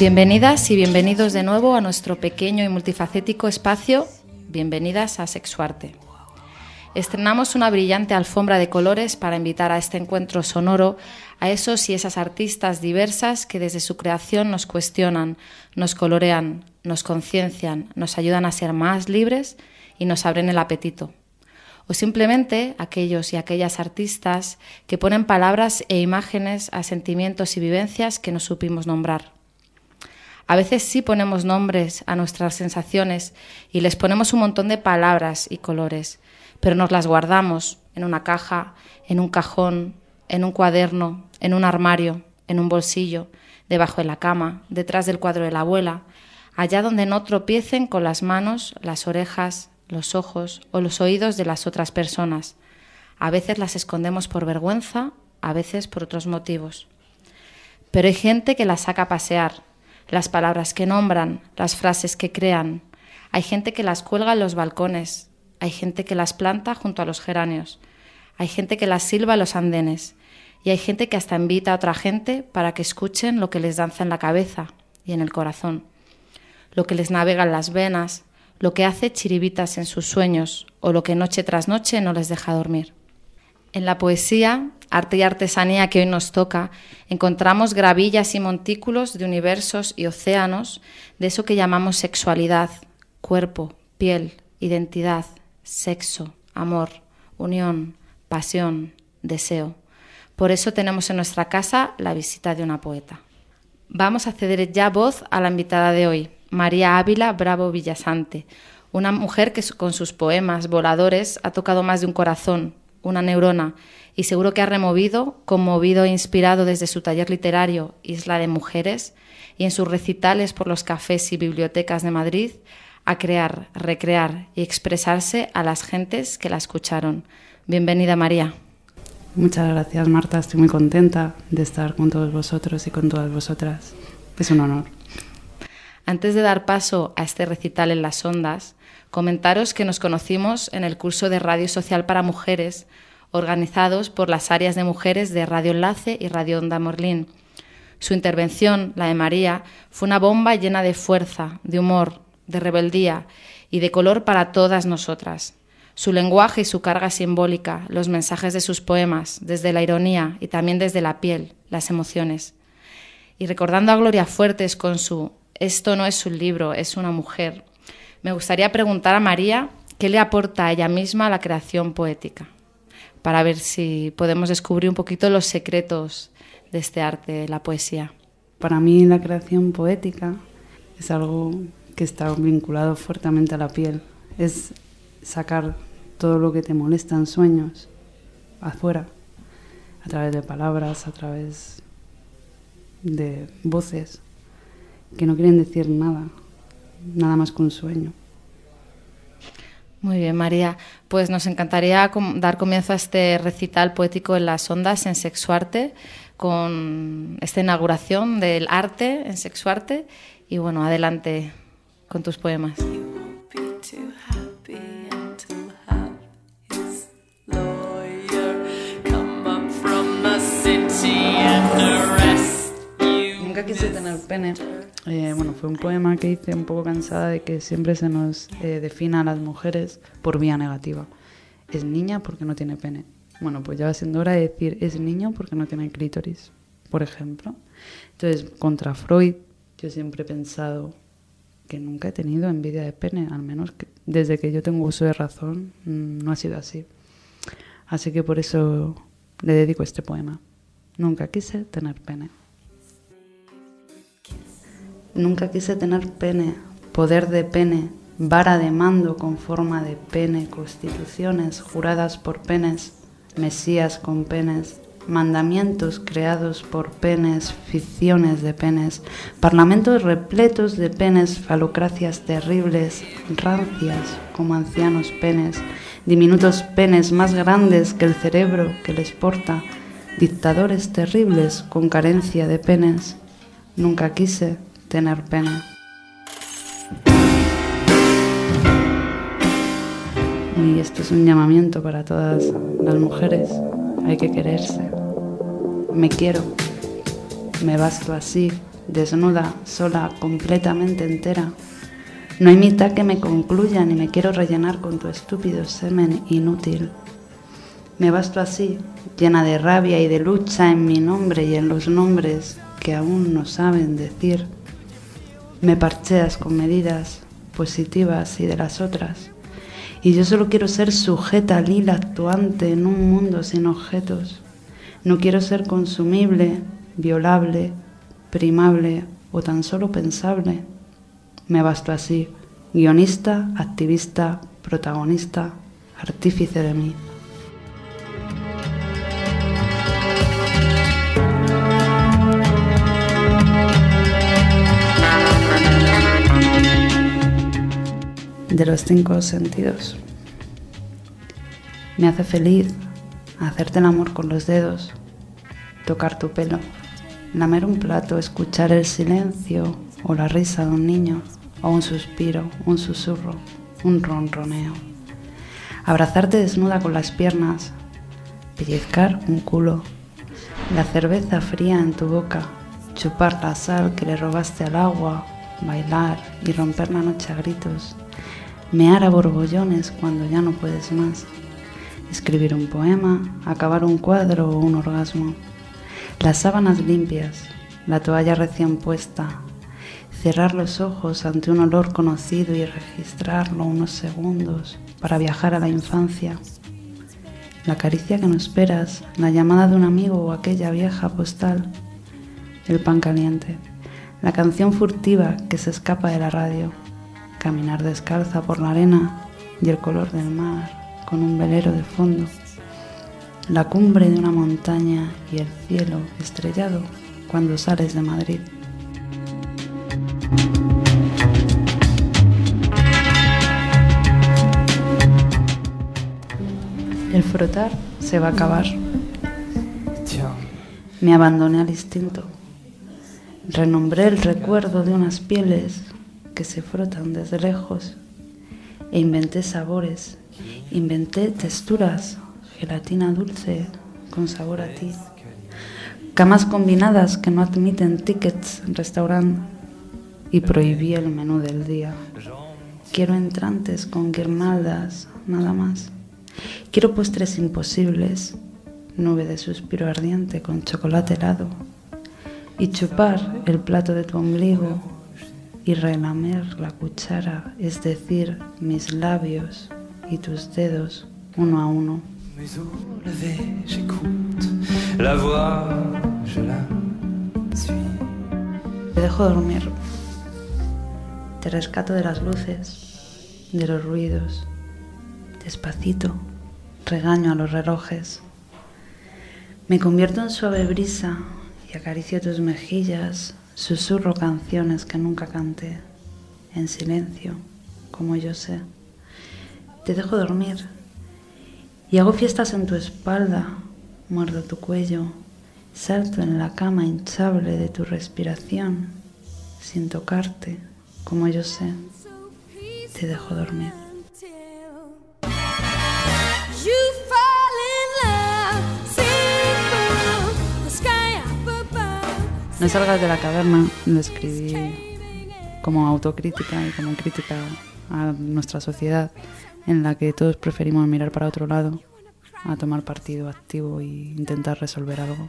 Bienvenidas y bienvenidos de nuevo a nuestro pequeño y multifacético espacio. Bienvenidas a Sexuarte. Estrenamos una brillante alfombra de colores para invitar a este encuentro sonoro a esos y esas artistas diversas que desde su creación nos cuestionan, nos colorean, nos conciencian, nos ayudan a ser más libres y nos abren el apetito. O simplemente aquellos y aquellas artistas que ponen palabras e imágenes a sentimientos y vivencias que no supimos nombrar. A veces sí ponemos nombres a nuestras sensaciones y les ponemos un montón de palabras y colores, pero nos las guardamos en una caja, en un cajón, en un cuaderno, en un armario, en un bolsillo, debajo de la cama, detrás del cuadro de la abuela, allá donde no tropiecen con las manos, las orejas, los ojos o los oídos de las otras personas. A veces las escondemos por vergüenza, a veces por otros motivos. Pero hay gente que las saca a pasear, las palabras que nombran, las frases que crean. Hay gente que las cuelga en los balcones, hay gente que las planta junto a los geranios, hay gente que las silba en los andenes y hay gente que hasta invita a otra gente para que escuchen lo que les danza en la cabeza y en el corazón, lo que les navega en las venas, lo que hace chiribitas en sus sueños o lo que noche tras noche no les deja dormir. En la poesía, arte y artesanía que hoy nos toca, encontramos gravillas y montículos de universos y océanos de eso que llamamos sexualidad, cuerpo, piel, identidad, sexo, amor, unión, pasión, deseo. Por eso tenemos en nuestra casa la visita de una poeta. Vamos a ceder ya voz a la invitada de hoy, María Ávila Bravo Villasante, una mujer que con sus poemas voladores ha tocado más de un corazón, una neurona, y seguro que ha removido, conmovido e inspirado desde su taller literario Isla de Mujeres y en sus recitales por los cafés y bibliotecas de Madrid, a crear, recrear y expresarse a las gentes que la escucharon. Bienvenida, María. Muchas gracias, Marta. Estoy muy contenta de estar con todos vosotros y con todas vosotras. Es un honor. Antes de dar paso a este recital en las ondas, comentaros que nos conocimos en el curso de Radio Social para Mujeres, organizados por las áreas de mujeres de Radio Enlace y Radio Onda Morlín. Su intervención, la de María, fue una bomba llena de fuerza, de humor, de rebeldía y de color para todas nosotras. Su lenguaje y su carga simbólica, los mensajes de sus poemas, desde la ironía y también desde la piel, las emociones. Y recordando a Gloria Fuertes con su «Esto no es un libro, es una mujer», me gustaría preguntar a María qué le aporta a ella misma la creación poética, para ver si podemos descubrir un poquito los secretos de este arte, la poesía. Para mí la creación poética es algo que está vinculado fuertemente a la piel. Es sacar todo lo que te molesta en sueños afuera, a través de palabras, a través de voces que no quieren decir nada más que un sueño. Muy bien, María. Pues nos encantaría dar comienzo a este recital poético en las ondas en Sexuarte, con esta inauguración del arte en Sexuarte. Y bueno, adelante con tus poemas. Nunca quise tener pene. Fue un poema que hice un poco cansada de que siempre se nos defina a las mujeres por vía negativa. Es niña porque no tiene pene. Bueno, pues ya va siendo hora de decir es niño porque no tiene clítoris, por ejemplo. Entonces, contra Freud, yo siempre he pensado que nunca he tenido envidia de pene, al menos que desde que yo tengo uso de razón no ha sido así. Así que por eso le dedico este poema. Nunca quise tener pene. Nunca quise tener pene, poder de pene, vara de mando con forma de pene, constituciones juradas por penes, mesías con penes, mandamientos creados por penes, ficciones de penes, parlamentos repletos de penes, falocracias terribles, rancias como ancianos penes, diminutos penes más grandes que el cerebro que les porta, dictadores terribles con carencia de penes. Nunca quise tener pene. Y esto es un llamamiento para todas las mujeres. Hay que quererse. Me quiero. Me basto así, desnuda, sola, completamente entera. No hay mitad que me concluya ni me quiero rellenar con tu estúpido semen inútil. Me basto así, llena de rabia y de lucha en mi nombre y en los nombres que aún no saben decir. Me parcheas con medidas positivas y de las otras. Y yo solo quiero ser sujeta lila actuante en un mundo sin objetos. No quiero ser consumible, violable, primable o tan solo pensable. Me basto así, guionista, activista, protagonista, artífice de mí. De los 5 sentidos. Me hace feliz hacerte el amor con los dedos, tocar tu pelo, lamer un plato, escuchar el silencio o la risa de un niño, o un suspiro, un susurro, un ronroneo. Abrazarte desnuda con las piernas, pellizcar un culo, la cerveza fría en tu boca, chupar la sal que le robaste al agua, bailar y romper la noche a gritos. Mear a borbollones cuando ya no puedes más. Escribir un poema, acabar un cuadro o un orgasmo. Las sábanas limpias, la toalla recién puesta. Cerrar los ojos ante un olor conocido y registrarlo unos segundos para viajar a la infancia. La caricia que no esperas, la llamada de un amigo o aquella vieja postal. El pan caliente, la canción furtiva que se escapa de la radio. Caminar descalza por la arena y el color del mar con un velero de fondo. La cumbre de una montaña y el cielo estrellado cuando sales de Madrid. El frotar se va a acabar. Me abandoné al instinto. Renombré el recuerdo de unas pieles que se frotan desde lejos e inventé sabores, inventé texturas, gelatina dulce con sabor a ti, camas combinadas que no admiten tickets en restaurante y prohibí el menú del día. Quiero entrantes con guirnaldas, nada más. Quiero postres imposibles, nube de suspiro ardiente con chocolate helado y chupar el plato de tu ombligo y relamer la cuchara, es decir, mis labios y tus dedos uno a uno. Te dejo dormir. Te rescato de las luces, de los ruidos. Despacito, regaño a los relojes. Me convierto en suave brisa y acaricio tus mejillas. Susurro canciones que nunca canté, en silencio, como yo sé. Te dejo dormir y hago fiestas en tu espalda, muerdo tu cuello, salto en la cama hinchable de tu respiración, sin tocarte, como yo sé. Te dejo dormir. No salgas de la caverna, lo escribí como autocrítica y como crítica a nuestra sociedad en la que todos preferimos mirar para otro lado, a tomar partido activo e intentar resolver algo.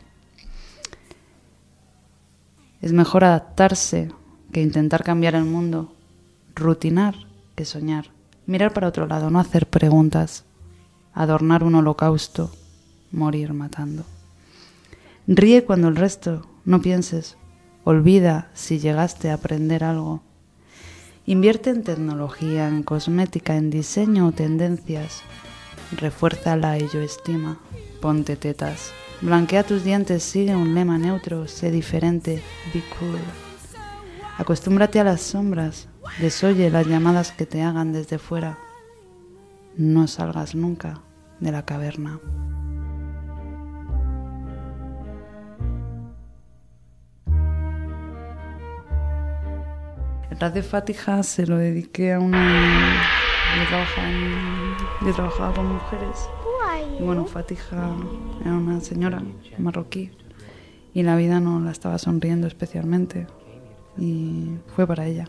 Es mejor adaptarse que intentar cambiar el mundo, rutinar que soñar, mirar para otro lado, no hacer preguntas, adornar un holocausto, morir matando. Ríe cuando el resto no pienses, olvida si llegaste a aprender algo. Invierte en tecnología, en cosmética, en diseño o tendencias. Refuerza la elloestima, ponte tetas. Blanquea tus dientes, sigue un lema neutro, sé diferente, be cool. Acostúmbrate a las sombras, desoye las llamadas que te hagan desde fuera. No salgas nunca de la caverna. El Radio Fatiha se lo dediqué a una... Yo trabajaba con mujeres. Y bueno, Fatiha era una señora marroquí y la vida no la estaba sonriendo especialmente. y fue para ella.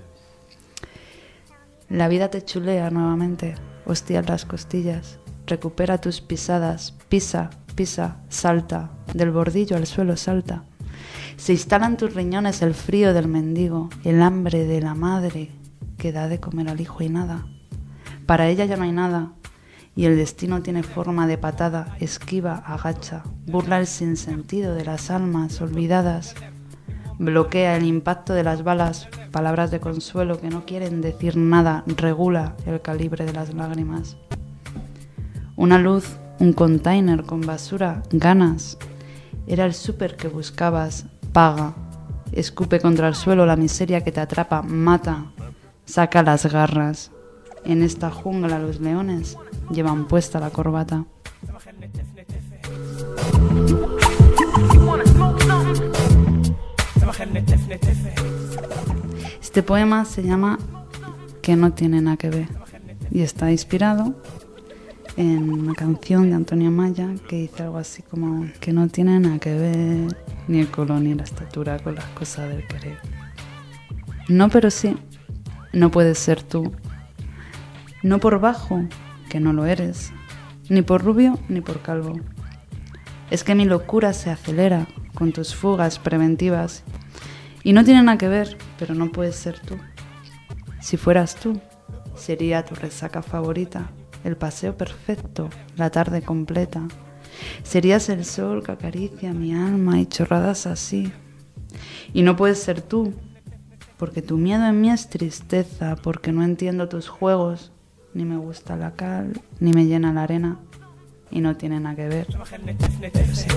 La vida te chulea nuevamente, hostia en las costillas, recupera tus pisadas, pisa, pisa, salta, del bordillo al suelo salta. Se instala en tus riñones el frío del mendigo, el hambre de la madre que da de comer al hijo y nada. Para ella ya no hay nada, y el destino tiene forma de patada, esquiva, agacha, burla el sinsentido de las almas olvidadas, bloquea el impacto de las balas, palabras de consuelo que no quieren decir nada, regula el calibre de las lágrimas. Una luz, un container con basura, ganas. Era el súper que buscabas, paga. Escupe contra el suelo la miseria que te atrapa, mata. Saca las garras. En esta jungla los leones llevan puesta la corbata. Este poema se llama Que no tiene nada que ver y está inspirado en una canción de Antonio Maya que dice algo así como que no tiene nada que ver ni el color ni la estatura con las cosas del querer. No, pero sí, no puedes ser tú. No por bajo, que no lo eres, ni por rubio ni por calvo. Es que mi locura se acelera con tus fugas preventivas y no tiene nada que ver, pero no puedes ser tú. Si fueras tú, sería tu resaca favorita, el paseo perfecto, la tarde completa. Serías el sol que acaricia mi alma y chorradas así. Y no puedes ser tú, porque tu miedo en mí es tristeza, porque no entiendo tus juegos, ni me gusta la cal, ni me llena la arena, y no tiene nada que ver. Pero sí.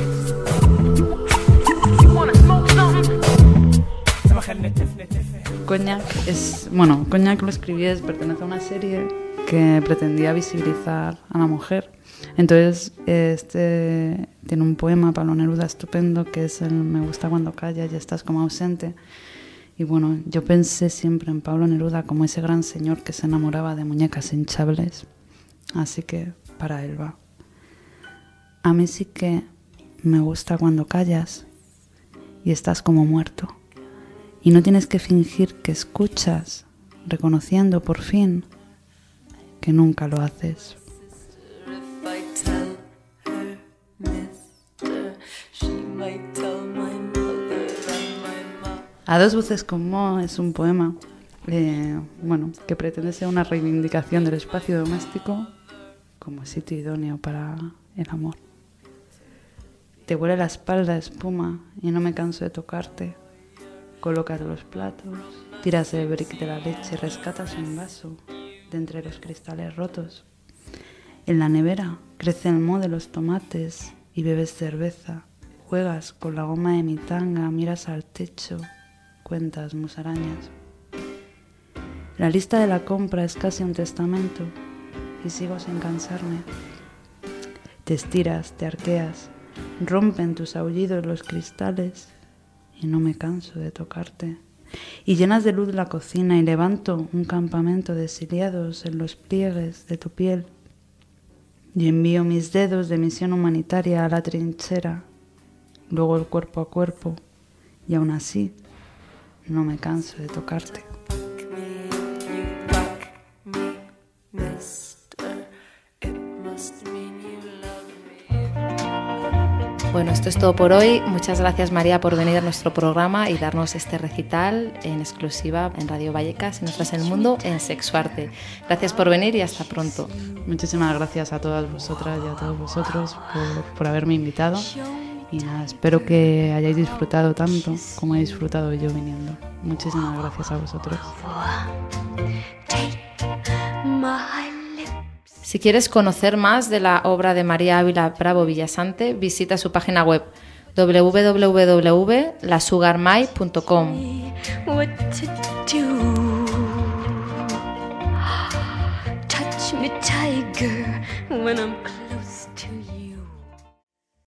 Cognac es, Cognac lo escribí, pertenece a una serie que pretendía visibilizar a la mujer. Entonces tiene un poema, Pablo Neruda, estupendo, que es el Me gusta cuando callas y estás como ausente. Y bueno, yo pensé siempre en Pablo Neruda como ese gran señor que se enamoraba de muñecas hinchables. Así que para él va. A mí sí que me gusta cuando callas y estás como muerto. Y no tienes que fingir que escuchas, reconociendo por fin que nunca lo haces. A dos voces con Mo es un poema que pretende ser una reivindicación del espacio doméstico como sitio idóneo para el amor. Te huele la espalda a espuma y no me canso de tocarte. Colocas los platos, tiras el brick de la leche, rescatas un vaso de entre los cristales rotos. En la nevera crece el moho de los tomates y bebes cerveza. Juegas con la goma de mi tanga, miras al techo, cuentas musarañas. La lista de la compra es casi un testamento y sigo sin cansarme. Te estiras, te arqueas, rompen tus aullidos los cristales y no me canso de tocarte. Y llenas de luz la cocina y levanto un campamento de exiliados en los pliegues de tu piel. Y envío mis dedos de misión humanitaria a la trinchera, luego el cuerpo a cuerpo, y aún así no me canso de tocarte. Bueno, esto es todo por hoy. Muchas gracias, María, por venir a nuestro programa y darnos este recital en exclusiva en Radio Vallecas y Nosotras en el Mundo en Sexuarte. Gracias por venir y hasta pronto. Muchísimas gracias a todas vosotras y a todos vosotros por haberme invitado. Y nada, espero que hayáis disfrutado tanto como he disfrutado yo viniendo. Muchísimas gracias a vosotros. Si quieres conocer más de la obra de María Ávila Bravo Villasante, visita su página web www.lasugarmai.com.